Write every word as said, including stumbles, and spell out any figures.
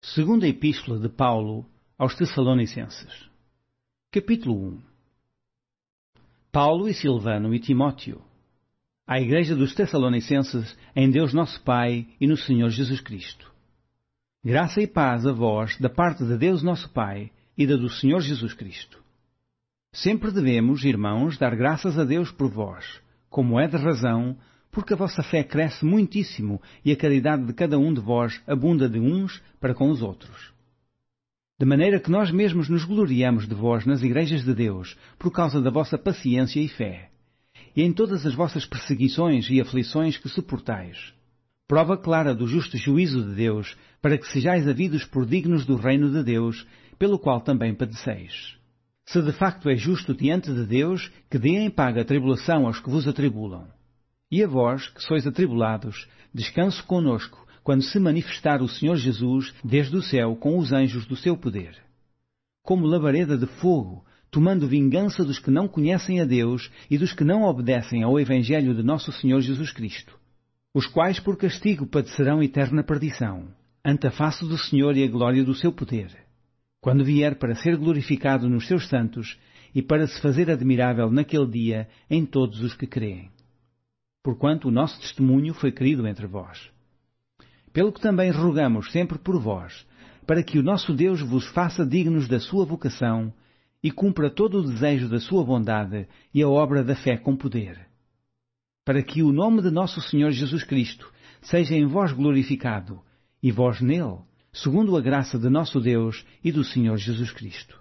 Segunda Epístola de Paulo aos Tessalonicenses. Capítulo um. Paulo e Silvano e Timóteo, à Igreja dos Tessalonicenses, em Deus nosso Pai e no Senhor Jesus Cristo. Graça e paz a vós, da parte de Deus nosso Pai e da do Senhor Jesus Cristo. Sempre devemos, irmãos, dar graças a Deus por vós, como é de razão, porque a vossa fé cresce muitíssimo e a caridade de cada um de vós abunda de uns para com os outros. De maneira que nós mesmos nos gloriamos de vós nas igrejas de Deus, por causa da vossa paciência e fé, e em todas as vossas perseguições e aflições que suportais. Prova clara do justo juízo de Deus, para que sejais havidos por dignos do reino de Deus, pelo qual também padeceis. Se de facto é justo diante de Deus, que dê em paga a tribulação aos que vos atribulam. E a vós, que sois atribulados, descanso conosco, quando se manifestar o Senhor Jesus desde o céu com os anjos do seu poder. Como labareda de fogo, tomando vingança dos que não conhecem a Deus e dos que não obedecem ao Evangelho de nosso Senhor Jesus Cristo, os quais por castigo padecerão eterna perdição, ante a face do Senhor e a glória do seu poder, quando vier para ser glorificado nos seus santos e para se fazer admirável naquele dia em todos os que creem. Porquanto o nosso testemunho foi querido entre vós. Pelo que também rogamos sempre por vós, para que o nosso Deus vos faça dignos da sua vocação e cumpra todo o desejo da sua bondade e a obra da fé com poder. Para que o nome de nosso Senhor Jesus Cristo seja em vós glorificado, e vós nele, segundo a graça de nosso Deus e do Senhor Jesus Cristo.